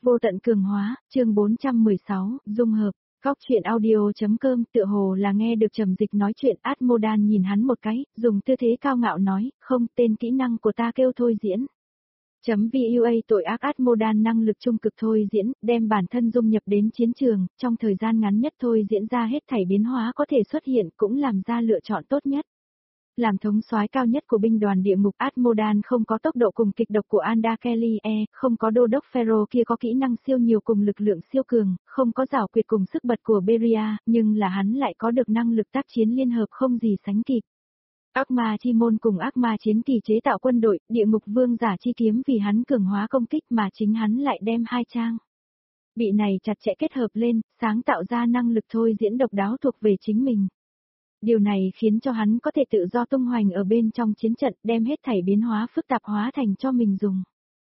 Vô tận cường hóa, chương 416, dung hợp. Góc chuyện audio.com tựa hồ là nghe được Trầm Dịch nói chuyện. Atmodan nhìn hắn một cái, dùng tư thế cao ngạo nói, không, tên kỹ năng của ta kêu thôi diễn. .vua tội ác. Atmodan năng lực trung cực thôi diễn, đem bản thân dung nhập đến chiến trường, trong thời gian ngắn nhất thôi diễn ra hết thảy biến hóa có thể xuất hiện, cũng làm ra lựa chọn tốt nhất. Làm thống soái cao nhất của binh đoàn địa ngục, Atmodan không có tốc độ cùng kịch độc của Anda Kelly, không có đô đốc Pharaoh kia có kỹ năng siêu nhiều cùng lực lượng siêu cường, không có giảo quyệt cùng sức bật của Beria, nhưng là hắn lại có được năng lực tác chiến liên hợp không gì sánh kịp. Ác ma chi môn cùng ác ma chiến kỳ chế tạo quân đội, địa ngục vương giả chi kiếm vì hắn cường hóa công kích mà chính hắn lại đem hai trang bị này chặt chẽ kết hợp lên, sáng tạo ra năng lực thôi diễn độc đáo thuộc về chính mình. Điều này khiến cho hắn có thể tự do tung hoành ở bên trong chiến trận, đem hết thảy biến hóa phức tạp hóa thành cho mình dùng.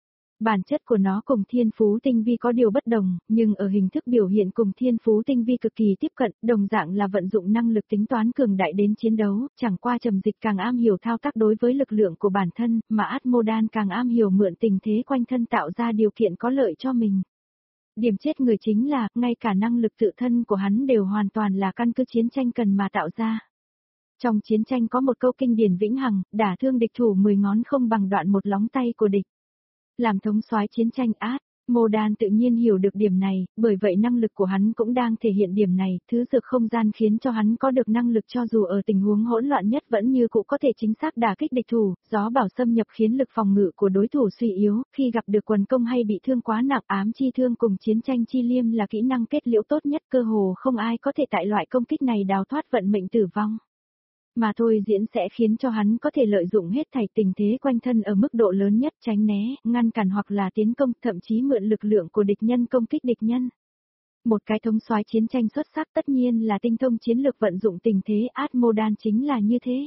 Bản chất của nó cùng thiên phú tinh vi có điều bất đồng, nhưng ở hình thức biểu hiện cùng thiên phú tinh vi cực kỳ tiếp cận, đồng dạng là vận dụng năng lực tính toán cường đại đến chiến đấu, chẳng qua Trầm Dịch càng am hiểu thao tác đối với lực lượng của bản thân, mà Atmodan càng am hiểu mượn tình thế quanh thân tạo ra điều kiện có lợi cho mình. Điểm chết người chính là, ngay cả năng lực tự thân của hắn đều hoàn toàn là căn cứ chiến tranh cần mà tạo ra. Trong chiến tranh có một câu kinh điển vĩnh hằng, đả thương địch thủ 10 ngón không bằng đoạn một lóng tay của địch. Làm thống soái chiến tranh, Atmodan tự nhiên hiểu được điểm này, bởi vậy năng lực của hắn cũng đang thể hiện điểm này, thứ dược không gian khiến cho hắn có được năng lực cho dù ở tình huống hỗn loạn nhất vẫn như cũ có thể chính xác đả kích địch thủ, gió bảo xâm nhập khiến lực phòng ngự của đối thủ suy yếu, khi gặp được quần công hay bị thương quá nặng, ám chi thương cùng chiến tranh chi liêm là kỹ năng kết liễu tốt nhất, cơ hồ không ai có thể tại loại công kích này đào thoát vận mệnh tử vong. Mà thôi diễn sẽ khiến cho hắn có thể lợi dụng hết thảy tình thế quanh thân ở mức độ lớn nhất, tránh né, ngăn cản hoặc là tiến công, thậm chí mượn lực lượng của địch nhân công kích địch nhân. Một cái thống soái chiến tranh xuất sắc tất nhiên là tinh thông chiến lược vận dụng tình thế, Atmodan chính là như thế.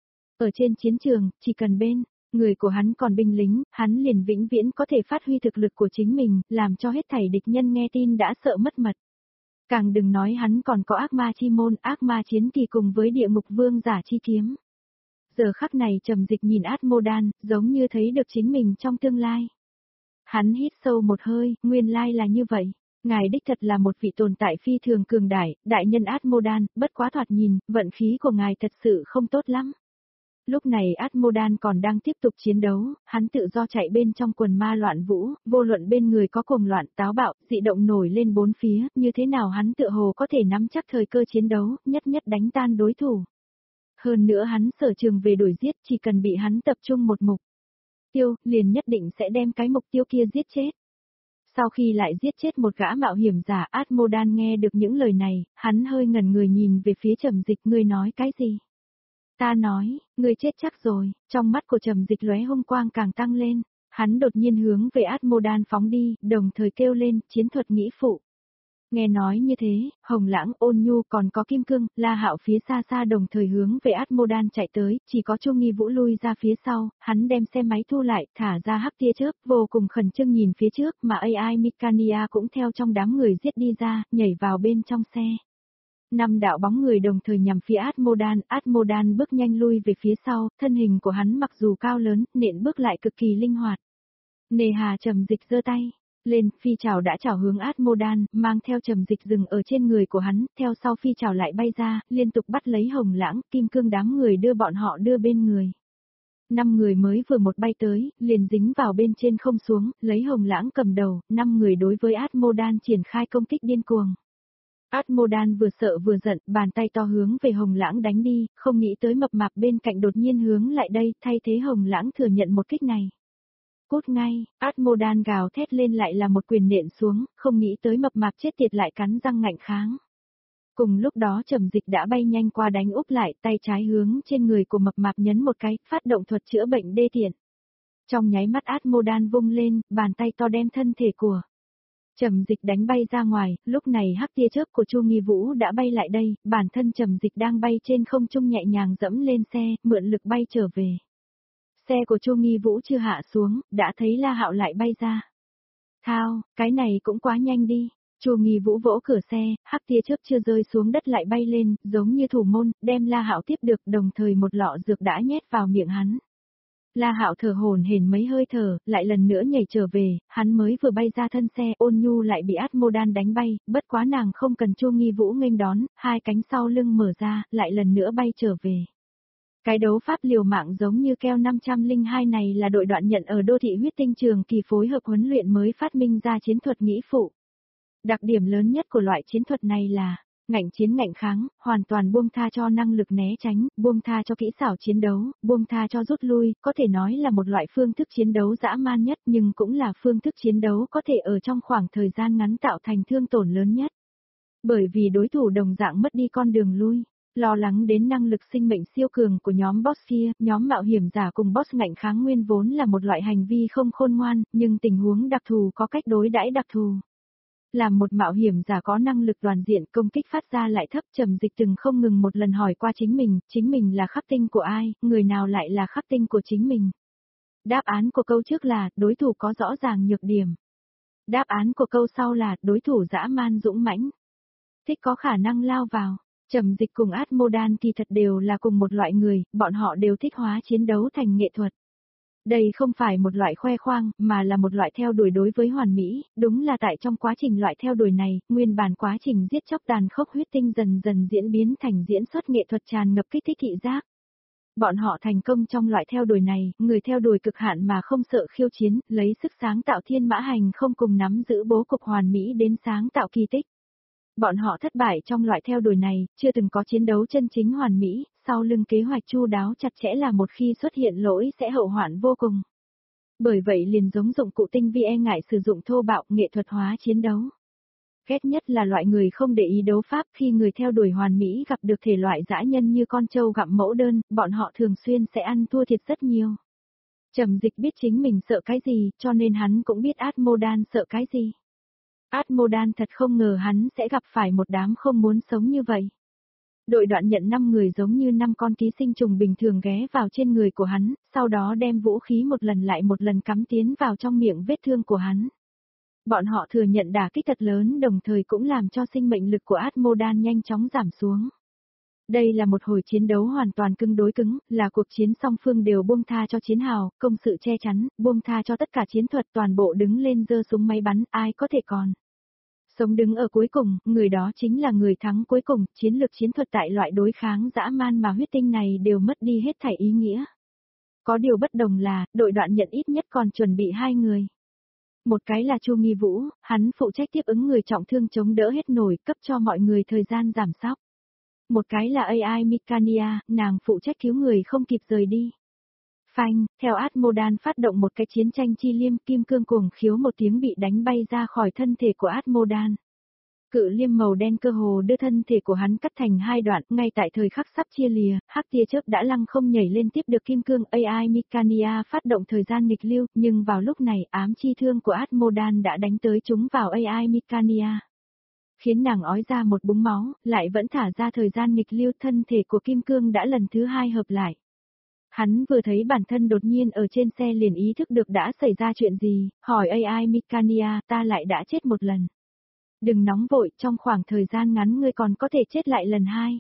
Ở trên chiến trường, chỉ cần bên người của hắn còn binh lính, hắn liền vĩnh viễn có thể phát huy thực lực của chính mình, làm cho hết thảy địch nhân nghe tin đã sợ mất mật. Càng đừng nói hắn còn có ác ma chi môn, ác ma chiến kỳ cùng với địa ngục vương giả chi kiếm. Giờ khắc này Trầm Dịch nhìn Atmodan, giống như thấy được chính mình trong tương lai. Hắn hít sâu một hơi, nguyên lai là như vậy. Ngài đích thật là một vị tồn tại phi thường cường đại nhân Atmodan, bất quá thoạt nhìn, vận khí của ngài thật sự không tốt lắm. Lúc này Atmodan còn đang tiếp tục chiến đấu, hắn tự do chạy bên trong quần ma loạn vũ, vô luận bên người có cuồng loạn táo bạo, dị động nổi lên bốn phía, như thế nào hắn tựa hồ có thể nắm chắc thời cơ chiến đấu, nhất đánh tan đối thủ. Hơn nữa hắn sở trường về đuổi giết, chỉ cần bị hắn tập trung một mục tiêu, liền nhất định sẽ đem cái mục tiêu kia giết chết. Sau khi lại giết chết một gã mạo hiểm giả, Atmodan nghe được những lời này, hắn hơi ngẩn người nhìn về phía Trầm Dịch, ngươi nói cái gì? Ta nói, ngươi chết chắc rồi, trong mắt của Trầm Dịch lóe hung quang càng tăng lên, hắn đột nhiên hướng về Atmodan phóng đi, đồng thời kêu lên, chiến thuật nghĩ phụ. Nghe nói như thế, Hồng Lãng, Ôn Nhu còn có Kim Cương, La Hạo phía xa xa đồng thời hướng về Atmodan chạy tới, chỉ có Chu Nghi Vũ lui ra phía sau, hắn đem xe máy thu lại, thả ra hắc tia chớp, vô cùng khẩn trương nhìn phía trước, mà AI Mikania cũng theo trong đám người giết đi ra, nhảy vào bên trong xe. 5 đạo bóng người đồng thời nhằm phía Atmodan bước nhanh lui về phía sau, thân hình của hắn mặc dù cao lớn, nện bước lại cực kỳ linh hoạt. Nề hà Trầm Dịch giơ tay lên, phi trảo đã chảo hướng Atmodan, mang theo Trầm Dịch dừng ở trên người của hắn, theo sau phi trảo lại bay ra, liên tục bắt lấy Hồng Lãng, Kim Cương đám người đưa bọn họ đưa bên người. 5 người mới vừa một bay tới, liền dính vào bên trên không xuống, lấy Hồng Lãng cầm đầu, 5 người đối với Atmodan triển khai công kích điên cuồng. Atmodan vừa sợ vừa giận, bàn tay to hướng về Hồng Lãng đánh đi, không nghĩ tới mập mạp bên cạnh đột nhiên hướng lại đây, thay thế Hồng Lãng thừa nhận một kích này. Cút ngay, Atmodan gào thét lên lại là một quyền nện xuống, không nghĩ tới mập mạp chết tiệt lại cắn răng ngạnh kháng. Cùng lúc đó Trầm Dịch đã bay nhanh qua đánh úp lại, tay trái hướng trên người của mập mạp nhấn một cái, phát động thuật chữa bệnh đê tiện. Trong nháy mắt Atmodan vung lên, bàn tay to đem thân thể của Trầm Dịch đánh bay ra ngoài, lúc này hắc tia chớp của Chu Nghi Vũ đã bay lại đây, bản thân Trầm Dịch đang bay trên không trung nhẹ nhàng dẫm lên xe, mượn lực bay trở về. Xe của Chu Nghi Vũ chưa hạ xuống, đã thấy La Hạo lại bay ra. Thao, cái này cũng quá nhanh đi. Chu Nghi Vũ vỗ cửa xe, hắc tia chớp chưa rơi xuống đất lại bay lên, giống như thủ môn, đem La Hạo tiếp được, đồng thời một lọ dược đã nhét vào miệng hắn. La Hạo thở hổn hển mấy hơi thở, lại lần nữa nhảy trở về, hắn mới vừa bay ra thân xe, Ôn Nhu lại bị Atmodan đánh bay, bất quá nàng không cần Chu Nghi Vũ nghênh đón, hai cánh sau lưng mở ra, lại lần nữa bay trở về. Cái đấu pháp liều mạng giống như keo 502 này là đội đoạn nhận ở đô thị huyết tinh trường kỳ phối hợp huấn luyện mới phát minh ra chiến thuật nghĩ phụ. Đặc điểm lớn nhất của loại chiến thuật này là ngạnh chiến ngạnh kháng, hoàn toàn buông tha cho năng lực né tránh, buông tha cho kỹ xảo chiến đấu, buông tha cho rút lui, có thể nói là một loại phương thức chiến đấu dã man nhất nhưng cũng là phương thức chiến đấu có thể ở trong khoảng thời gian ngắn tạo thành thương tổn lớn nhất. Bởi vì đối thủ đồng dạng mất đi con đường lui. Lo lắng đến năng lực sinh mệnh siêu cường của nhóm boss kia, nhóm mạo hiểm giả cùng boss ngạnh kháng nguyên vốn là một loại hành vi không khôn ngoan, nhưng tình huống đặc thù có cách đối đãi đặc thù. Làm một mạo hiểm giả có năng lực toàn diện công kích phát ra lại thấp, Trầm Dịch từng không ngừng một lần hỏi qua chính mình là khắc tinh của ai, người nào lại là khắc tinh của chính mình. Đáp án của câu trước là, đối thủ có rõ ràng nhược điểm. Đáp án của câu sau là, đối thủ dã man dũng mãnh. Thích có khả năng lao vào. Trầm Dịch cùng Atmodan kỳ thật đều là cùng một loại người, bọn họ đều thích hóa chiến đấu thành nghệ thuật. Đây không phải một loại khoe khoang, mà là một loại theo đuổi đối với hoàn mỹ, đúng là tại trong quá trình loại theo đuổi này, nguyên bản quá trình giết chóc tàn khốc huyết tinh dần dần diễn biến thành diễn xuất nghệ thuật tràn ngập kích thích thị giác. Bọn họ thành công trong loại theo đuổi này, người theo đuổi cực hạn mà không sợ khiêu chiến, lấy sức sáng tạo thiên mã hành không cùng nắm giữ bố cục hoàn mỹ đến sáng tạo kỳ tích. Bọn họ thất bại trong loại theo đuổi này, chưa từng có chiến đấu chân chính hoàn mỹ, sau lưng kế hoạch chu đáo chặt chẽ là một khi xuất hiện lỗi sẽ hậu hoạn vô cùng. Bởi vậy liền giống dụng cụ tinh vi e ngại sử dụng thô bạo nghệ thuật hóa chiến đấu. Ghét nhất là loại người không để ý đấu pháp khi người theo đuổi hoàn mỹ gặp được thể loại dã nhân như con trâu gặm mẫu đơn, bọn họ thường xuyên sẽ ăn thua thiệt rất nhiều. Trầm Dịch biết chính mình sợ cái gì, cho nên hắn cũng biết Atmodan sợ cái gì. Atmodan thật không ngờ hắn sẽ gặp phải một đám không muốn sống như vậy. Đội đoạn nhận 5 người giống như 5 con ký sinh trùng bình thường ghé vào trên người của hắn, sau đó đem vũ khí một lần lại một lần cắm tiến vào trong miệng vết thương của hắn. Bọn họ thừa nhận đả kích thật lớn đồng thời cũng làm cho sinh mệnh lực của Atmodan nhanh chóng giảm xuống. Đây là một hồi chiến đấu hoàn toàn cứng đối cứng, là cuộc chiến song phương đều buông tha cho chiến hào, công sự che chắn, buông tha cho tất cả chiến thuật toàn bộ đứng lên giơ súng máy bắn, ai có thể còn. Sống đứng ở cuối cùng, người đó chính là người thắng cuối cùng, chiến lược chiến thuật tại loại đối kháng dã man mà huyết tinh này đều mất đi hết thảy ý nghĩa. Có điều bất đồng là, đội đoạn nhận ít nhất còn chuẩn bị 2 người. Một cái là Chu Nghi Vũ, hắn phụ trách tiếp ứng người trọng thương chống đỡ hết nổi, cấp cho mọi người thời gian giảm sóc. Một cái là AI Mikania, nàng phụ trách cứu người không kịp rời đi. Phanh, theo Atmodan phát động một cái chiến tranh chi liêm, kim cương cuồng khiếu một tiếng bị đánh bay ra khỏi thân thể của Atmodan. Cự liêm màu đen cơ hồ đưa thân thể của hắn cắt thành 2 đoạn, ngay tại thời khắc sắp chia lìa, hắc tia chớp đã lăng không nhảy lên tiếp được kim cương AI Mikania phát động thời gian nghịch lưu, nhưng vào lúc này ám chi thương của Atmodan đã đánh tới chúng vào AI Mikania. Khiến nàng ói ra một búng máu, lại vẫn thả ra thời gian nghịch lưu, thân thể của kim cương đã lần thứ 2 hợp lại. Hắn vừa thấy bản thân đột nhiên ở trên xe liền ý thức được đã xảy ra chuyện gì, hỏi AI Mikania, ta lại đã chết một lần. Đừng nóng vội, trong khoảng thời gian ngắn ngươi còn có thể chết lại lần 2.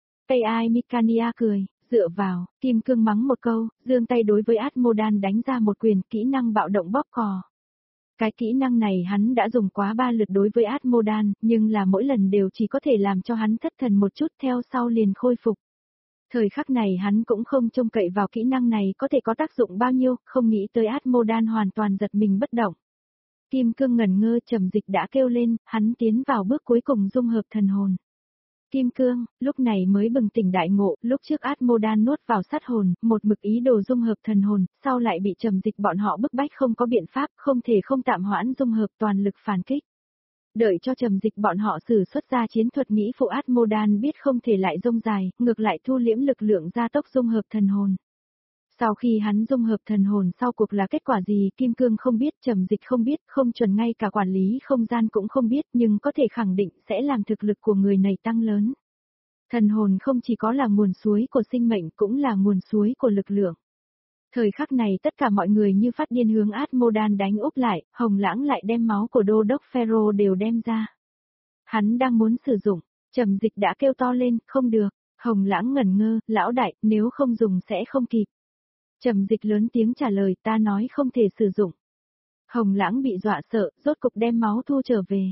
AI Mikania cười, dựa vào, kim cương mắng một câu, giương tay đối với Atmodan đánh ra một quyền, kỹ năng bạo động bóp cò. Cái kỹ năng này hắn đã dùng quá 3 lượt đối với Atmodan, nhưng là mỗi lần đều chỉ có thể làm cho hắn thất thần một chút, theo sau liền khôi phục. Thời khắc này hắn cũng không trông cậy vào kỹ năng này có thể có tác dụng bao nhiêu, không nghĩ tới Atmodan hoàn toàn giật mình bất động. Kim cương ngẩn ngơ, Trầm Dịch đã kêu lên, hắn tiến vào bước cuối cùng dung hợp thần hồn. Kim cương, lúc này mới bừng tỉnh đại ngộ, lúc trước Atmodan nuốt vào sát hồn, một mực ý đồ dung hợp thần hồn, sau lại bị Trầm Dịch bọn họ bức bách không có biện pháp, không thể không tạm hoãn dung hợp toàn lực phản kích. Đợi cho Trầm Dịch bọn họ sử xuất ra chiến thuật nghĩ phụ Atmodan biết không thể lại rông dài, ngược lại thu liễm lực lượng gia tốc dung hợp thần hồn. Sau khi hắn dung hợp thần hồn sau cuộc là kết quả gì, Kim Cương không biết, Trầm Dịch không biết, không chuẩn ngay cả quản lý không gian cũng không biết, nhưng có thể khẳng định sẽ làm thực lực của người này tăng lớn. Thần hồn không chỉ có là nguồn suối của sinh mệnh cũng là nguồn suối của lực lượng. Thời khắc này tất cả mọi người như phát điên hướng Atmodan đánh úp lại, Hồng Lãng lại đem máu của Đô Đốc Pharaoh đều đem ra. Hắn đang muốn sử dụng, Trầm Dịch đã kêu to lên, không được, Hồng Lãng ngẩn ngơ, lão đại, nếu không dùng sẽ không kịp. Trầm Dịch lớn tiếng trả lời, ta nói không thể sử dụng. Hồng Lãng bị dọa sợ, rốt cục đem máu thu trở về.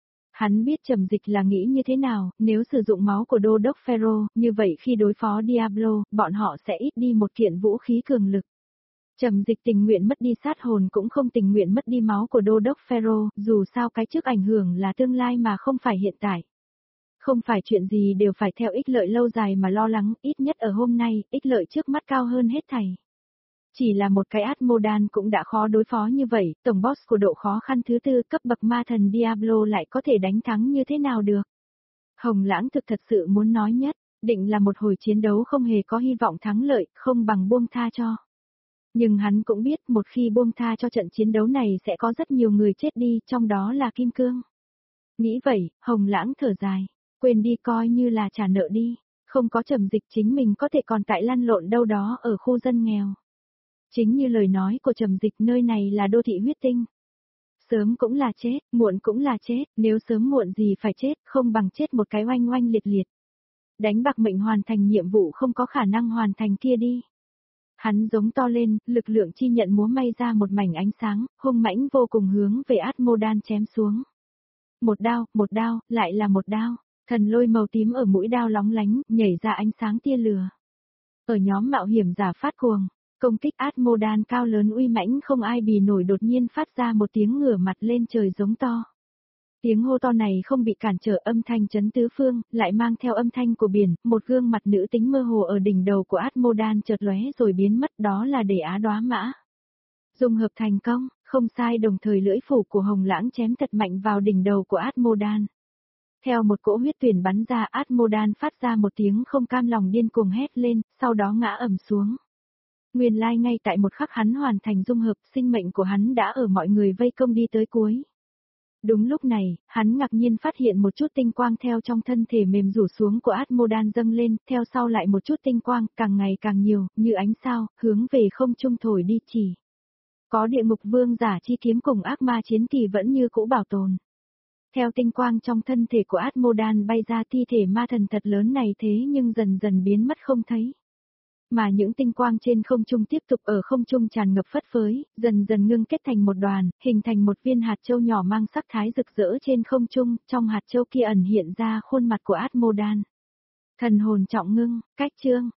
Hắn biết Trầm Dịch là nghĩ như thế nào, nếu sử dụng máu của Đô đốc Pharaoh, như vậy khi đối phó Diablo, bọn họ sẽ ít đi một kiện vũ khí cường lực. Trầm Dịch tình nguyện mất đi sát hồn cũng không tình nguyện mất đi máu của Đô đốc Pharaoh, dù sao cái trước ảnh hưởng là tương lai mà không phải hiện tại. Không phải chuyện gì đều phải theo ích lợi lâu dài mà lo lắng, ít nhất ở hôm nay, ích lợi trước mắt cao hơn hết thảy. Chỉ là một cái Atmodan cũng đã khó đối phó như vậy, tổng boss của độ khó khăn thứ 4 cấp bậc ma thần Diablo lại có thể đánh thắng như thế nào được. Hồng Lãng thật sự muốn nói nhất, định là một hồi chiến đấu không hề có hy vọng thắng lợi, không bằng buông tha cho. Nhưng hắn cũng biết một khi buông tha cho trận chiến đấu này sẽ có rất nhiều người chết đi, trong đó là Kim Cương. Nghĩ vậy, Hồng Lãng thở dài, quên đi coi như là trả nợ đi, không có Trầm Dịch chính mình có thể còn tại lăn lộn đâu đó ở khu dân nghèo. Chính như lời nói của Trầm Dịch, nơi này là đô thị huyết tinh. Sớm cũng là chết, muộn cũng là chết, nếu sớm muộn gì phải chết, không bằng chết một cái oanh oanh liệt liệt. Đánh bạc mệnh hoàn thành nhiệm vụ không có khả năng hoàn thành kia đi. Hắn giống to lên, lực lượng chi nhận múa may ra một mảnh ánh sáng, hung mãnh vô cùng hướng về Atmodan chém xuống. Một đao, lại là một đao, thần lôi màu tím ở mũi đao lóng lánh, nhảy ra ánh sáng tia lửa. Ở nhóm mạo hiểm giả phát cuồng, công kích Atmodan cao lớn uy mãnh không ai bì nổi đột nhiên phát ra một tiếng ngửa mặt lên trời giống to. Tiếng hô to này không bị cản trở, âm thanh chấn tứ phương, lại mang theo âm thanh của biển, một gương mặt nữ tính mơ hồ ở đỉnh đầu của Atmodan chợt lóe rồi biến mất, đó là Để Á Đóa Mã. Dung hợp thành công, không sai, đồng thời lưỡi phủ của Hồng Lãng chém thật mạnh vào đỉnh đầu của Atmodan. Theo một cỗ huyết tuyển bắn ra, Atmodan phát ra một tiếng không cam lòng điên cuồng hét lên, sau đó ngã ầm xuống. Nguyên lai ngay tại một khắc hắn hoàn thành dung hợp, sinh mệnh của hắn đã ở mọi người vây công đi tới cuối. Đúng lúc này, hắn ngạc nhiên phát hiện một chút tinh quang theo trong thân thể mềm rủ xuống của Atmodan dâng lên, theo sau lại một chút tinh quang, càng ngày càng nhiều, như ánh sao, hướng về không trung thổi đi chỉ. Có địa ngục vương giả chi kiếm cùng ác ma chiến kỳ vẫn như cũ bảo tồn. Theo tinh quang trong thân thể của Atmodan bay ra, thi thể ma thần thật lớn này thế nhưng dần dần biến mất không thấy. Mà những tinh quang trên không trung tiếp tục ở không trung tràn ngập phất phới, dần dần ngưng kết thành một đoàn, hình thành một viên hạt châu nhỏ mang sắc thái rực rỡ trên không trung, trong hạt châu kia ẩn hiện ra khuôn mặt của Atmodan. Thần hồn trọng ngưng, cách chương.